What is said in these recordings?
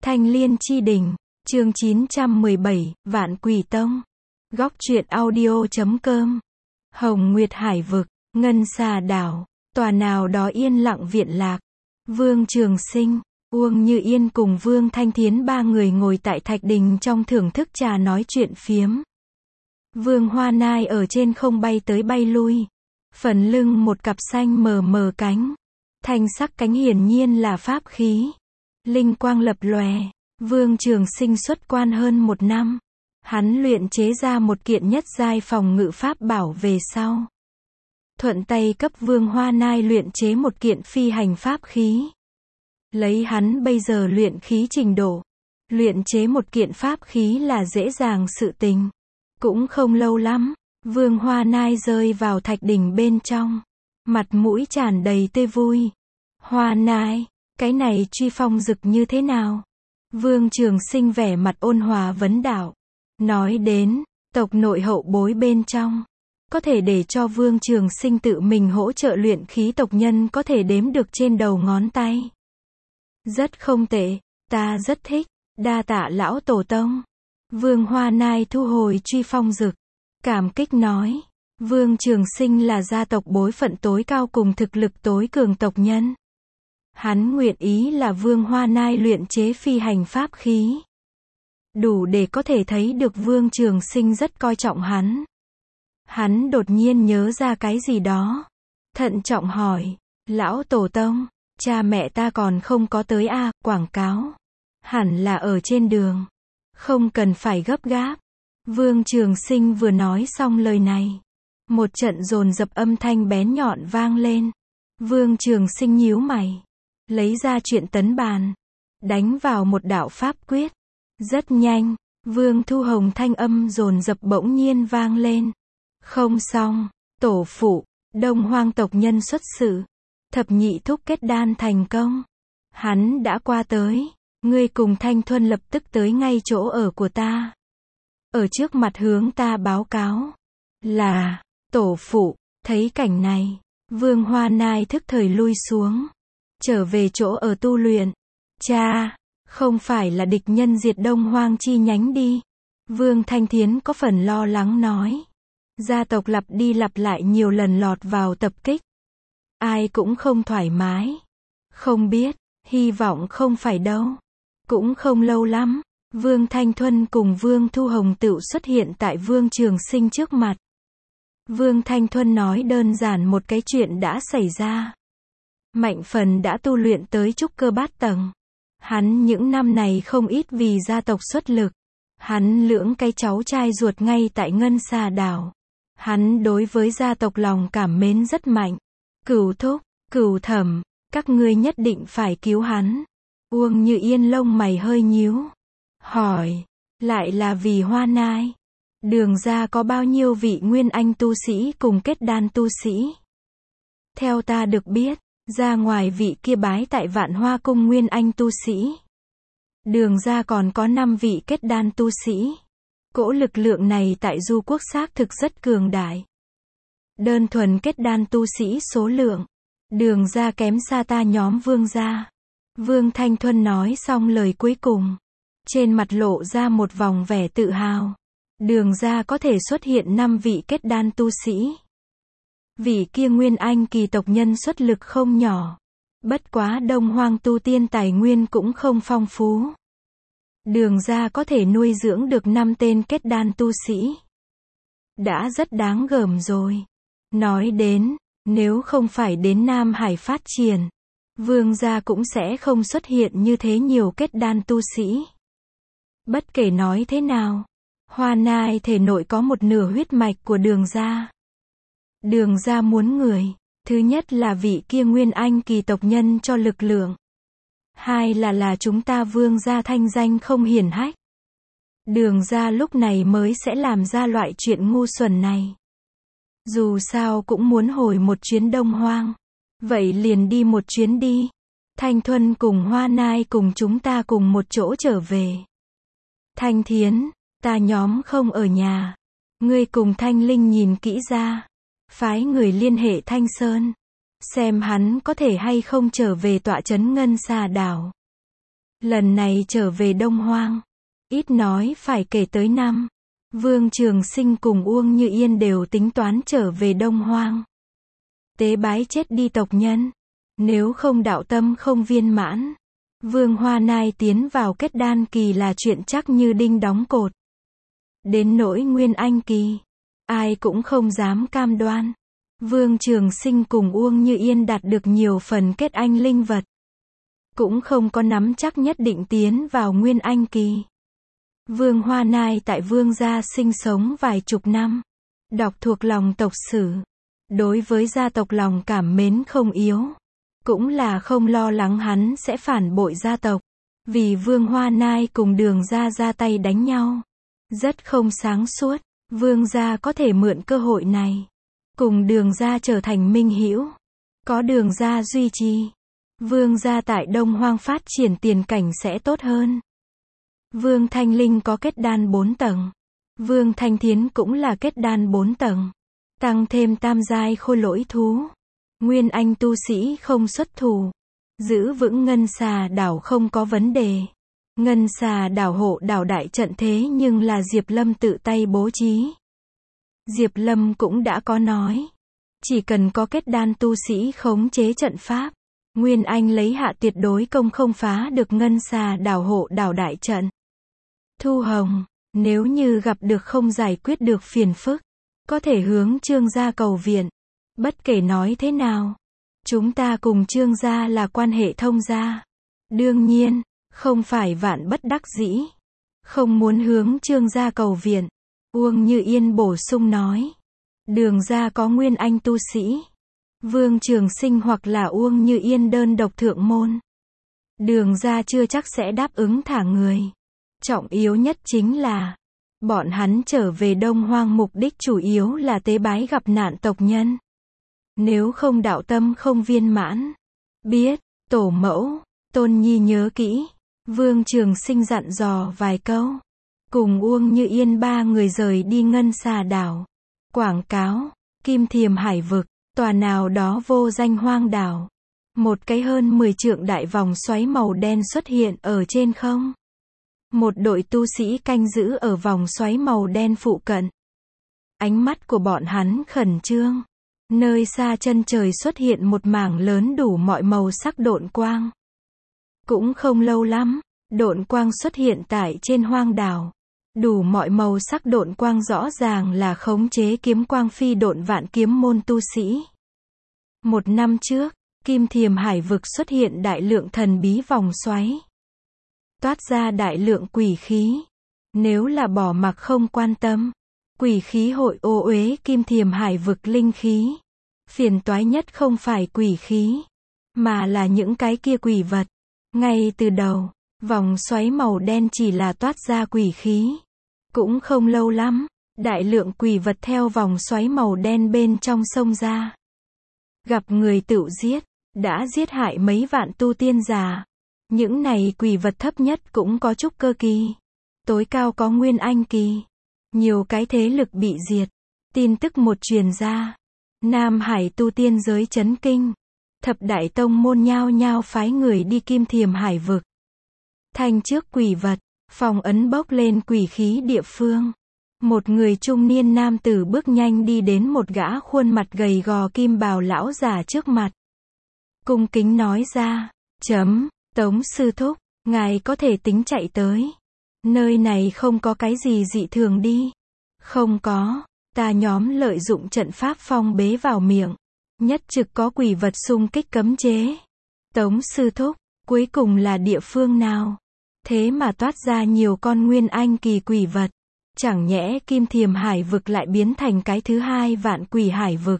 Thanh Liên Chi Đỉnh, chương 917, Vạn Quỷ Tông. Góc truyện audio.com. Hồng Nguyệt Hải Vực, Ngân Xà Đảo, tòa nào đó yên lặng viện lạc. Vương Trường Sinh, Uông Như Yên cùng Vương Thanh Thiến ba người ngồi tại thạch đình trong thưởng thức trà nói chuyện phiếm. Vương Hoa Nai ở trên không bay tới bay lui. Phần lưng một cặp xanh mờ mờ cánh. Thanh sắc cánh hiển nhiên là pháp khí. Linh quang lập lòe. Vương Trường Sinh xuất quan hơn 1 năm. Hắn luyện chế ra một kiện nhất giai phòng ngự pháp bảo về sau. Thuận tay cấp Vương Hoa Nai luyện chế một kiện phi hành pháp khí. Lấy hắn bây giờ luyện khí trình độ. Luyện chế một kiện pháp khí là dễ dàng sự tình. Cũng không lâu lắm, Vương Hoa Nai rơi vào thạch đỉnh bên trong. Mặt mũi tràn đầy tươi vui. Hoa Nai, cái này truy phong dực như thế nào? Vương Trường Sinh vẻ mặt ôn hòa vấn đạo. Nói đến, tộc nội hậu bối bên trong. Có thể để cho Vương Trường Sinh tự mình hỗ trợ luyện khí tộc nhân có thể đếm được trên đầu ngón tay. Rất không tệ, ta rất thích, đa tạ lão tổ tông. Vương Hoa Nai thu hồi truy phong dực. Cảm kích nói, Vương Trường Sinh là gia tộc bối phận tối cao cùng thực lực tối cường tộc nhân. Hắn nguyện ý là Vương Hoa Nai luyện chế phi hành pháp khí. Đủ để có thể thấy được Vương Trường Sinh rất coi trọng hắn. Hắn đột nhiên nhớ ra cái gì đó. Thận trọng hỏi, lão tổ tông, cha mẹ ta còn không có tới a, quảng cáo. Hẳn là ở trên đường. Không cần phải gấp gáp. Vương Trường Sinh vừa nói xong lời này. Một trận dồn dập âm thanh bén nhọn vang lên. Vương Trường Sinh nhíu mày. Lấy ra truyện tấn bàn. Đánh vào một đạo pháp quyết. Rất nhanh, Vương Thu Hồng thanh âm dồn dập bỗng nhiên vang lên. Không xong, tổ phụ, Đông Hoang tộc nhân xuất sự. Thập nhị thúc kết đan thành công. Hắn đã qua tới. Ngươi cùng Thanh Thuần lập tức tới ngay chỗ ở của ta. Ở trước mặt hướng ta báo cáo. Là, tổ phụ, thấy cảnh này. Vương Hoa Nai thức thời lui xuống. Trở về chỗ ở tu luyện. Cha, không phải là địch nhân diệt Đông Hoang chi nhánh đi. Vương Thanh Thiến có phần lo lắng nói. Gia tộc lặp đi lặp lại nhiều lần lọt vào tập kích. Ai cũng không thoải mái. Không biết, hy vọng không phải đâu. Cũng không lâu lắm, Vương Thanh Thuần cùng Vương Thu Hồng tựu xuất hiện tại Vương Trường Sinh trước mặt. Vương Thanh Thuần nói đơn giản một cái chuyện đã xảy ra. Mạnh Phần đã tu luyện tới trúc cơ bát tầng. Hắn những năm này không ít vì gia tộc xuất lực. Hắn lưỡng cái cháu trai ruột ngay tại Ngân Xà Đảo. Hắn đối với gia tộc lòng cảm mến rất mạnh. Cửu thúc, Cửu thẩm, các ngươi nhất định phải cứu hắn. Uông Như Yên lông mày hơi nhíu. Hỏi, lại là vì Hoa Nai. Đường ra có bao nhiêu vị nguyên anh tu sĩ cùng kết đan tu sĩ? Theo ta được biết, ra ngoài vị kia bái tại Vạn Hoa Cung nguyên anh tu sĩ. Đường ra còn có 5 vị kết đan tu sĩ. Cỗ lực lượng này tại Du Quốc xác thực rất cường đại. Đơn thuần kết đan tu sĩ số lượng. Đường ra kém xa ta nhóm Vương gia. Vương Thanh Thuần nói xong lời cuối cùng. Trên mặt lộ ra một vòng vẻ tự hào. Đường ra có thể xuất hiện 5 vị kết đan tu sĩ. Vị kia nguyên anh kỳ tộc nhân xuất lực không nhỏ. Bất quá Đông Hoang tu tiên tài nguyên cũng không phong phú. Đường ra có thể nuôi dưỡng được 5 tên kết đan tu sĩ. Đã rất đáng gờm rồi. Nói đến, nếu không phải đến Nam Hải phát triển, Vương gia cũng sẽ không xuất hiện như thế nhiều kết đan tu sĩ. Bất kể nói thế nào, Hoa Nai thể nội có một nửa huyết mạch của đường gia. Đường gia muốn người, thứ nhất là vị kia nguyên anh kỳ tộc nhân cho lực lượng. Hai là chúng ta Vương gia thanh danh không hiển hách. Đường gia lúc này mới sẽ làm ra loại chuyện ngu xuẩn này. Dù sao cũng muốn hồi một chuyến Đông Hoang. Vậy liền đi một chuyến đi. Thanh Thuần cùng Hoa Nai cùng chúng ta cùng một chỗ trở về. Thanh Thiến, ta nhóm không ở nhà. Ngươi cùng Thanh Linh nhìn kỹ ra. Phái người liên hệ Thanh Sơn. Xem hắn có thể hay không trở về tọa trấn Ngân Xà Đảo. Lần này trở về Đông Hoang, ít nói phải kể tới năm. Vương Trường Sinh cùng Uông Như Yên đều tính toán trở về Đông Hoang. Tế bái chết đi tộc nhân. Nếu không đạo tâm không viên mãn, Vương Hoa Nai tiến vào kết đan kỳ là chuyện chắc như đinh đóng cột. Đến nỗi Nguyên Anh kỳ, ai cũng không dám cam đoan. Vương Trường Sinh cùng Uông Như Yên đạt được nhiều phần kết anh linh vật, cũng không có nắm chắc nhất định tiến vào Nguyên Anh kỳ. Vương Hoa Nai tại Vương gia sinh sống vài chục năm, đọc thuộc lòng tộc sử, đối với gia tộc lòng cảm mến không yếu, cũng là không lo lắng hắn sẽ phản bội gia tộc, vì Vương Hoa Nai cùng Đường gia ra tay đánh nhau, rất không sáng suốt. Vương gia có thể mượn cơ hội này, cùng Đường gia trở thành minh hữu, có Đường gia duy trì, Vương gia tại Đông Hoang phát triển tiền cảnh sẽ tốt hơn. Vương Thanh Linh có kết đan 4 tầng. Vương Thanh Thiến cũng là kết đan 4 tầng. Tăng thêm tam giai khôi lỗi thú. Nguyên Anh tu sĩ không xuất thủ. Giữ vững Ngân Xà đảo không có vấn đề. Ngân Xà đảo hộ đảo đại trận thế nhưng là Diệp Lâm tự tay bố trí. Diệp Lâm cũng đã có nói, chỉ cần có kết đan tu sĩ khống chế trận pháp, Nguyên Anh lấy hạ tuyệt đối công không phá được Ngân Xà đảo hộ đảo đại trận. Thu Hồng, nếu như gặp được không giải quyết được phiền phức, có thể hướng Trương gia cầu viện. Bất kể nói thế nào, chúng ta cùng Trương gia là quan hệ thông gia. Đương nhiên, không phải vạn bất đắc dĩ, không muốn hướng Trương gia cầu viện. Uông Như Yên bổ sung nói, Đường gia có Nguyên Anh tu sĩ, Vương Trường Sinh hoặc là Uông Như Yên đơn độc thượng môn, Đường gia chưa chắc sẽ đáp ứng thả người. Trọng yếu nhất chính là, bọn hắn trở về Đông Hoang mục đích chủ yếu là tế bái gặp nạn tộc nhân. Nếu không đạo tâm không viên mãn. Biết, tổ mẫu, Tôn Nhi nhớ kỹ. Vương Trường Sinh dặn dò vài câu. Cùng Uông Như Yên ba người rời đi Ngân Xà đảo. Quảng cáo, Kim Thiềm Hải vực, tòa nào đó vô danh hoang đảo. Một cái hơn 10 trượng đại vòng xoáy màu đen xuất hiện ở trên không. Một đội tu sĩ canh giữ ở vòng xoáy màu đen phụ cận. Ánh mắt của bọn hắn khẩn trương. Nơi xa chân trời xuất hiện một mảng lớn đủ mọi màu sắc độn quang. Cũng không lâu lắm, độn quang xuất hiện tại trên hoang đảo. Đủ mọi màu sắc độn quang rõ ràng là khống chế kiếm quang phi độn vạn kiếm môn tu sĩ. Một năm trước, Kim Thiềm Hải vực xuất hiện đại lượng thần bí vòng xoáy. Toát ra đại lượng quỷ khí. Nếu là bỏ mặc không quan tâm, quỷ khí hội ô uế Kim Thiềm Hải vực linh khí. Phiền toái nhất không phải quỷ khí, mà là những cái kia quỷ vật. Ngay từ đầu, vòng xoáy màu đen chỉ là toát ra quỷ khí. Cũng không lâu lắm, đại lượng quỷ vật theo vòng xoáy màu đen bên trong sông ra. Gặp người tựu giết, đã giết hại mấy vạn tu tiên giả. Những này quỷ vật thấp nhất cũng có trúc cơ kỳ, tối cao có Nguyên Anh kỳ. Nhiều cái thế lực bị diệt. Tin tức một truyền ra, Nam Hải tu tiên giới chấn kinh. Thập đại tông môn nhao nhao phái người đi Kim Thiềm Hải vực. Thanh trước quỷ vật, phong ấn bốc lên quỷ khí địa phương. Một người trung niên nam tử bước nhanh đi đến một gã khuôn mặt gầy gò kim bào lão già trước mặt. Cung kính nói ra, Tống sư thúc, ngài có thể tính chạy tới. Nơi này không có cái gì dị thường đi. Không có, ta nhóm lợi dụng trận pháp phong bế vào miệng. Nhất trực có quỷ vật xung kích cấm chế. Tống sư thúc, cuối cùng là địa phương nào? Thế mà toát ra nhiều con Nguyên Anh kỳ quỷ vật. Chẳng nhẽ Kim Thiềm Hải vực lại biến thành cái thứ hai Vạn Quỷ Hải vực?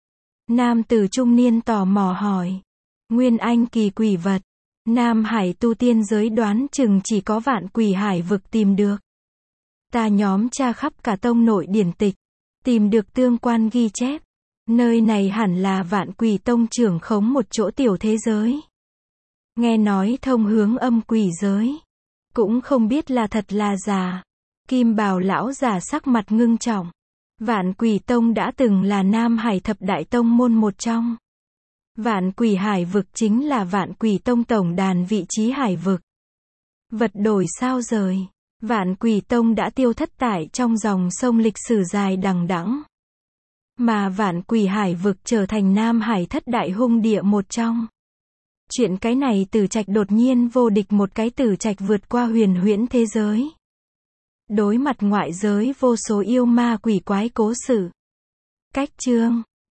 Nam tử trung niên tò mò hỏi. Nguyên Anh kỳ quỷ vật, Nam Hải tu tiên giới đoán chừng chỉ có Vạn Quỷ Hải vực tìm được. Ta nhóm tra khắp cả tông nội điển tịch, tìm được tương quan ghi chép. Nơi này hẳn là Vạn Quỷ tông trưởng khống một chỗ tiểu thế giới. Nghe nói thông hướng âm quỷ giới. Cũng không biết là thật là giả. Kim bào lão giả sắc mặt ngưng trọng. Vạn Quỷ tông đã từng là Nam Hải thập đại tông môn một trong. Vạn Quỷ Hải vực chính là Vạn Quỷ tông tổng đàn vị trí hải vực. Vật đổi sao rời. Vạn Quỷ Tông đã tiêu thất tại trong dòng sông lịch sử dài đằng đẵng. Mà Vạn Quỷ Hải vực trở thành Nam Hải thất đại hung địa một trong. Chuyện cái này Tử Trạch đột nhiên vô địch một cái Tử Trạch vượt qua huyền huyễn thế giới. Đối mặt ngoại giới vô số yêu ma quỷ quái cố sự. Cách chương